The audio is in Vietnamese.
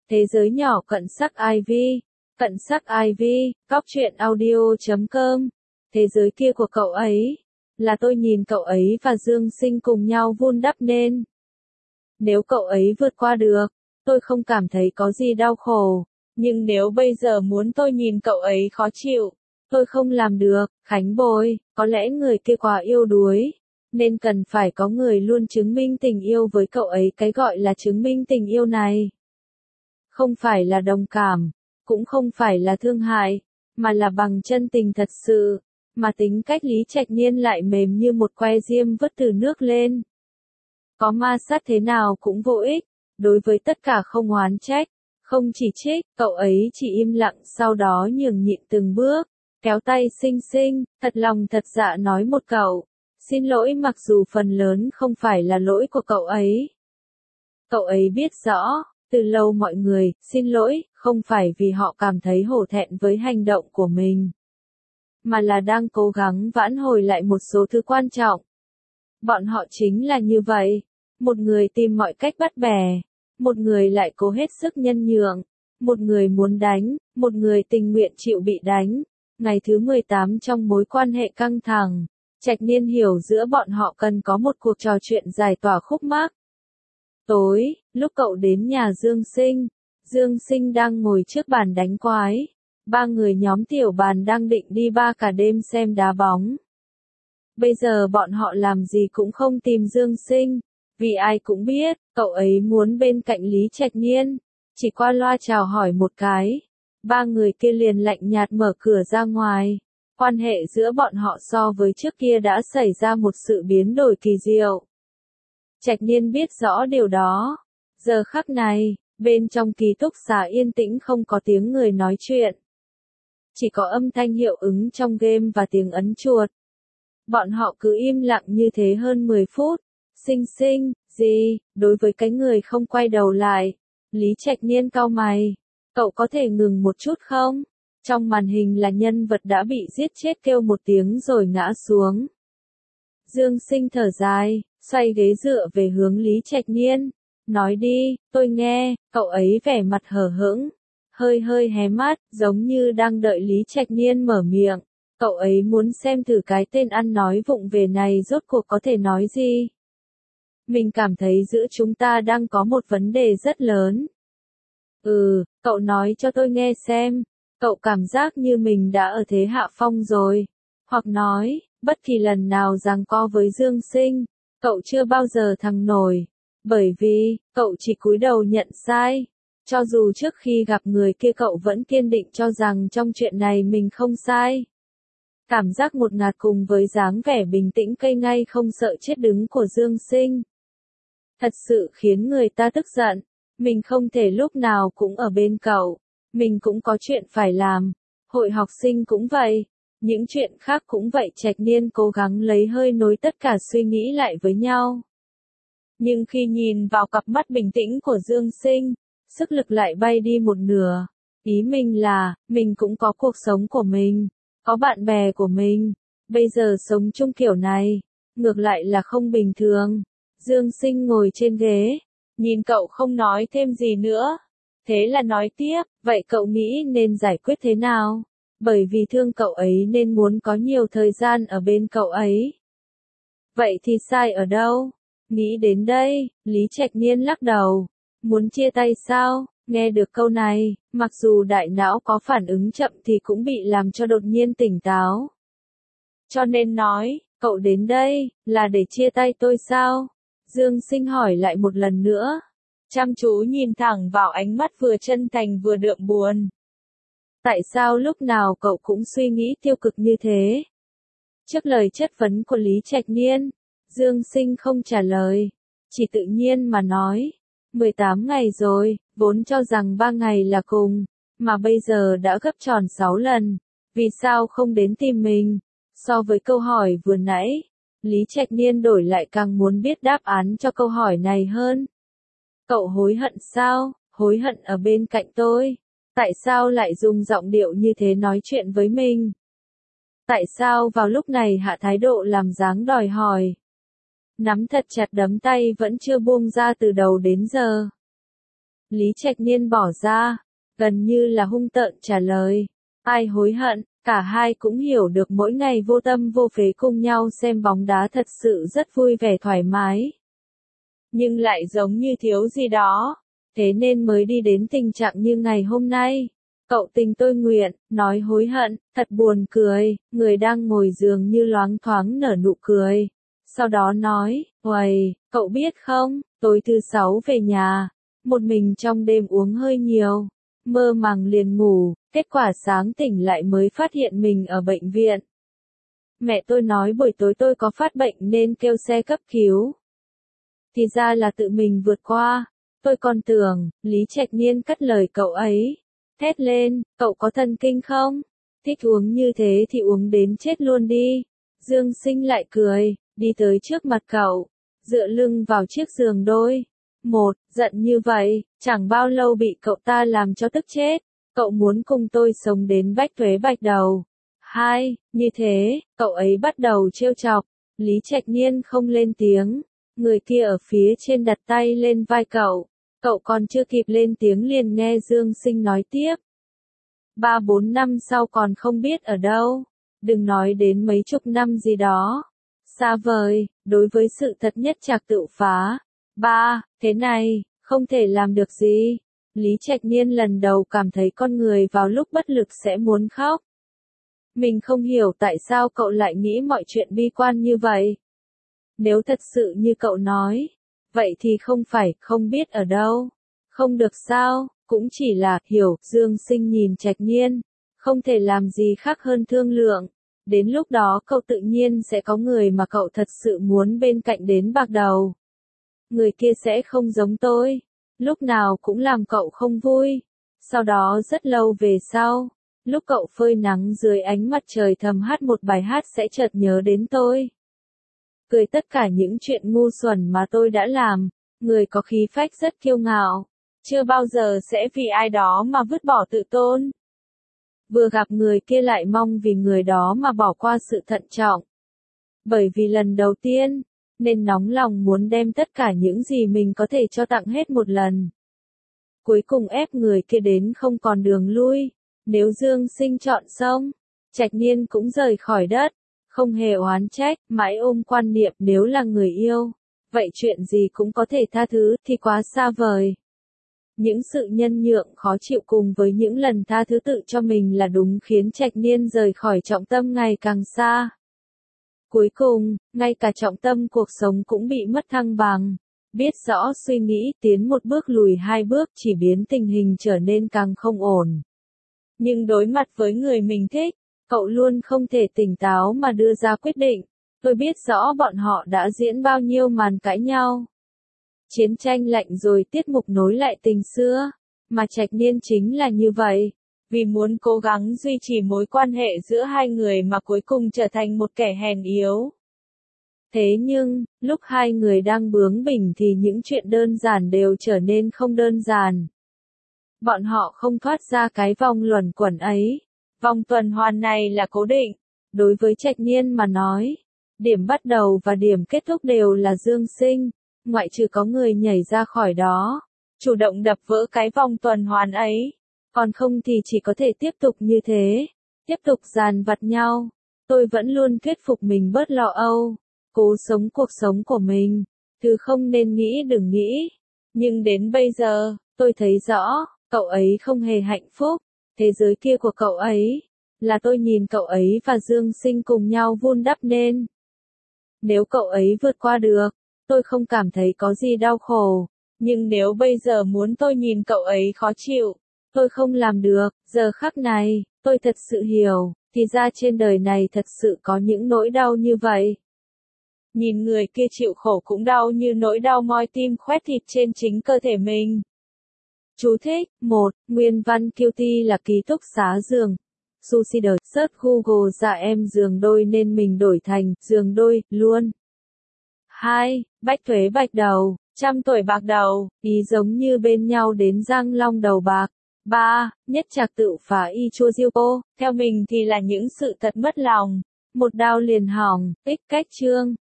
Thế giới nhỏ cận sắc IV, cận sắc IV, góc truyện audio.com. Thế giới kia của cậu ấy, là tôi nhìn cậu ấy và Dương Sinh cùng nhau vun đắp nên. Nếu cậu ấy vượt qua được, tôi không cảm thấy có gì đau khổ. Nhưng nếu bây giờ muốn tôi nhìn cậu ấy khó chịu, tôi không làm được. Khánh Bồi, có lẽ người kia quá yêu đuối, nên cần phải có người luôn chứng minh tình yêu với cậu ấy. Cái gọi là chứng minh tình yêu này, không phải là đồng cảm, cũng không phải là thương hại, mà là bằng chân tình thật sự. Mà tính cách Lý Trạch Nhiên lại mềm như một que diêm vứt từ nước lên. Có ma sát thế nào cũng vô ích, đối với tất cả không oán trách, không chỉ trích, cậu ấy chỉ im lặng, sau đó nhường nhịn từng bước, kéo tay Sinh Sinh, thật lòng thật dạ nói một câu, xin lỗi, mặc dù phần lớn không phải là lỗi của cậu ấy. Cậu ấy biết rõ, từ lâu mọi người xin lỗi, không phải vì họ cảm thấy hổ thẹn với hành động của mình, mà là đang cố gắng vãn hồi lại một số thứ quan trọng. Bọn họ chính là như vậy, một người tìm mọi cách bắt bẻ, một người lại cố hết sức nhân nhượng, một người muốn đánh, một người tình nguyện chịu bị đánh. Ngày thứ 18 trong mối quan hệ căng thẳng, Trạch Nhiên hiểu giữa bọn họ cần có một cuộc trò chuyện giải tỏa khúc mắc. Tối, lúc cậu đến nhà Dương Sinh đang ngồi trước bàn đánh quái. Ba người nhóm tiểu bàn đang định đi ba cả đêm xem đá bóng. Bây giờ bọn họ làm gì cũng không tìm Dương Sinh, vì ai cũng biết, cậu ấy muốn bên cạnh Lý Trạch Nhiên. Chỉ qua loa chào hỏi một cái, ba người kia liền lạnh nhạt mở cửa ra ngoài. Quan hệ giữa bọn họ so với trước kia đã xảy ra một sự biến đổi kỳ diệu. Trạch Nhiên biết rõ điều đó. Giờ khắc này, bên trong ký túc xá yên tĩnh, không có tiếng người nói chuyện. Chỉ có âm thanh hiệu ứng trong game và tiếng ấn chuột. Bọn họ cứ im lặng như thế hơn 10 phút. Sinh Sinh, gì? Đối với cái người không quay đầu lại, Lý Trạch Nhiên cau mày. Cậu có thể ngừng một chút không? Trong màn hình là nhân vật đã bị giết chết kêu một tiếng rồi ngã xuống. Dương Sinh thở dài, xoay ghế dựa về hướng Lý Trạch Nhiên. Nói đi, tôi nghe. Cậu ấy vẻ mặt hờ hững, hơi hé mắt, giống như đang đợi Lý Trạch Nhiên mở miệng. Cậu ấy muốn xem thử cái tên ăn nói vụng về này rốt cuộc có thể nói gì. Mình cảm thấy giữa chúng ta đang có một vấn đề rất lớn. Cậu nói cho tôi nghe xem. Cậu cảm giác như mình đã ở thế hạ phong rồi. Hoặc nói, bất kỳ lần nào giằng co với Dương Sinh, cậu chưa bao giờ thắng nổi. Bởi vì, cậu chỉ cúi đầu nhận sai. Cho dù trước khi gặp người kia cậu vẫn kiên định cho rằng trong chuyện này mình không sai. Cảm giác ngột ngạt cùng với dáng vẻ bình tĩnh cây ngay không sợ chết đứng của Dương Sinh, thật sự khiến người ta tức giận. Mình không thể lúc nào cũng ở bên cậu. Mình cũng có chuyện phải làm. Hội học sinh cũng vậy. Những chuyện khác cũng vậy. Trạch Nhiên cố gắng lấy hơi nối tất cả suy nghĩ lại với nhau. Nhưng khi nhìn vào cặp mắt bình tĩnh của Dương Sinh, sức lực lại bay đi một nửa. Ý mình là, mình cũng có cuộc sống của mình, có bạn bè của mình. Bây giờ sống chung kiểu này, ngược lại là không bình thường. Dương Sinh ngồi trên ghế, nhìn cậu không nói thêm gì nữa. Thế là nói tiếp, vậy cậu nghĩ nên giải quyết thế nào? Bởi vì thương cậu ấy nên muốn có nhiều thời gian ở bên cậu ấy. Vậy thì sai ở đâu? Nghĩ đến đây, Lý Trạch Nhiên lắc đầu. Muốn chia tay sao? Nghe được câu này, mặc dù đại não có phản ứng chậm thì cũng bị làm cho đột nhiên tỉnh táo. Cho nên nói, cậu đến đây, là để chia tay tôi sao? Dương Sinh hỏi lại một lần nữa. Chăm chú nhìn thẳng vào ánh mắt vừa chân thành vừa đượm buồn. Tại sao lúc nào cậu cũng suy nghĩ tiêu cực như thế? Trước lời chất vấn của Lý Trạch Nhiên, Dương Sinh không trả lời, chỉ tự nhiên mà nói. 18 ngày rồi, vốn cho rằng 3 ngày là cùng, mà bây giờ đã gấp tròn 6 lần. Vì sao không đến tìm mình? So với câu hỏi vừa nãy, Lý Trạch Nhiên đổi lại càng muốn biết đáp án cho câu hỏi này hơn. Cậu hối hận sao? Hối hận ở bên cạnh tôi? Tại sao lại dùng giọng điệu như thế nói chuyện với mình? Tại sao vào lúc này hạ thái độ làm dáng đòi hỏi? Nắm thật chặt đấm tay vẫn chưa buông ra từ đầu đến giờ. Lý Trạch Niên bỏ ra, gần như là hung tợn trả lời. Ai hối hận, cả hai cũng hiểu được mỗi ngày vô tâm vô phế cùng nhau xem bóng đá thật sự rất vui vẻ thoải mái. Nhưng lại giống như thiếu gì đó, thế nên mới đi đến tình trạng như ngày hôm nay. Cậu tình tôi nguyện, nói hối hận, thật buồn cười, người đang ngồi giường như loáng thoáng nở nụ cười. Sau đó nói, uầy, cậu biết không, tối thứ sáu về nhà, một mình trong đêm uống hơi nhiều, mơ màng liền ngủ, kết quả sáng tỉnh lại mới phát hiện mình ở bệnh viện. Mẹ tôi nói buổi tối tôi có phát bệnh nên kêu xe cấp cứu. Thì ra là tự mình vượt qua, tôi còn tưởng, Lý Trạch Niên cất lời cậu ấy. Thét lên, cậu có thần kinh không? Thích uống như thế thì uống đến chết luôn đi. Dương Sinh lại cười, đi tới trước mặt cậu, dựa lưng vào chiếc giường đôi. Một, giận như vậy, chẳng bao lâu bị cậu ta làm cho tức chết. Cậu muốn cùng tôi sống đến bách tuế bạch đầu. Hai, như thế, cậu ấy bắt đầu trêu chọc. Lý Trạch Niên không lên tiếng. Người kia ở phía trên đặt tay lên vai cậu. Cậu còn chưa kịp lên tiếng liền nghe Dương Sinh nói tiếp. 3-4 năm sau còn không biết ở đâu. Đừng nói đến mấy chục năm gì đó. Xa vời, đối với sự thật nhất trạc tự phá. Thế này, không thể làm được gì. Lý Trạch Niên lần đầu cảm thấy con người vào lúc bất lực sẽ muốn khóc. Mình không hiểu tại sao cậu lại nghĩ mọi chuyện bi quan như vậy. Nếu thật sự như cậu nói, vậy thì không phải không biết ở đâu. Không được sao, cũng chỉ là hiểu. Dương Sinh nhìn Trạch Niên, không thể làm gì khác hơn thương lượng. Đến lúc đó cậu tự nhiên sẽ có người mà cậu thật sự muốn bên cạnh đến bạc đầu. Người kia sẽ không giống tôi, lúc nào cũng làm cậu không vui. Sau đó rất lâu về sau, lúc cậu phơi nắng dưới ánh mặt trời thầm hát một bài hát sẽ chợt nhớ đến tôi. Cười tất cả những chuyện ngu xuẩn mà tôi đã làm, người có khí phách rất kiêu ngạo, chưa bao giờ sẽ vì ai đó mà vứt bỏ tự tôn. Vừa gặp người kia lại mong vì người đó mà bỏ qua sự thận trọng. Bởi vì lần đầu tiên, nên nóng lòng muốn đem tất cả những gì mình có thể cho tặng hết một lần. Cuối cùng ép người kia đến không còn đường lui. Nếu Dương Sinh chọn xong, Trạch Niên cũng rời khỏi đất. Không hề oán trách, mãi ôm quan niệm nếu là người yêu, vậy chuyện gì cũng có thể tha thứ thì quá xa vời. Những sự nhân nhượng khó chịu cùng với những lần tha thứ tự cho mình là đúng khiến Trạch Niên rời khỏi trọng tâm ngày càng xa. Cuối cùng, ngay cả trọng tâm cuộc sống cũng bị mất thăng bằng. Biết rõ suy nghĩ tiến một bước lùi hai bước chỉ biến tình hình trở nên càng không ổn. Nhưng đối mặt với người mình thích, cậu luôn không thể tỉnh táo mà đưa ra quyết định. Tôi biết rõ bọn họ đã diễn bao nhiêu màn cãi nhau. Chiến tranh lạnh rồi tiết mục nối lại tình xưa. Mà Trạch Niên chính là như vậy. Vì muốn cố gắng duy trì mối quan hệ giữa hai người mà cuối cùng trở thành một kẻ hèn yếu. Thế nhưng, lúc hai người đang bướng bỉnh thì những chuyện đơn giản đều trở nên không đơn giản. Bọn họ không thoát ra cái vòng luẩn quẩn ấy. Vòng tuần hoàn này là cố định. Đối với Trạch Niên mà nói, điểm bắt đầu và điểm kết thúc đều là Dương Sinh, ngoại trừ có người nhảy ra khỏi đó, chủ động đập vỡ cái vòng tuần hoàn ấy. Còn không thì chỉ có thể tiếp tục như thế, tiếp tục dàn vặt nhau. Tôi vẫn luôn thuyết phục mình bớt lo âu, cố sống cuộc sống của mình, thứ không nên nghĩ đừng nghĩ. Nhưng đến bây giờ, tôi thấy rõ, cậu ấy không hề hạnh phúc. Thế giới kia của cậu ấy, là tôi nhìn cậu ấy và Dương Sinh cùng nhau vun đắp nên. Nếu cậu ấy vượt qua được, tôi không cảm thấy có gì đau khổ. Nhưng nếu bây giờ muốn tôi nhìn cậu ấy khó chịu, tôi không làm được. Giờ khắc này, tôi thật sự hiểu, thì ra trên đời này thật sự có những nỗi đau như vậy. Nhìn người kia chịu khổ cũng đau như nỗi đau moi tim khoét thịt trên chính cơ thể mình. Chú thích, 1. Nguyên văn Cutie là ký túc xá giường. Suicide, search Google dạ em giường đôi nên mình đổi thành giường đôi, luôn. 2. Bách thuế bạch đầu, trăm tuổi bạc đầu, ý giống như bên nhau đến răng long đầu bạc. 3. Nhất trạc tự phá y chua diêu cô, theo mình thì là những sự thật mất lòng. Một đao liền hỏng, tích cách chương.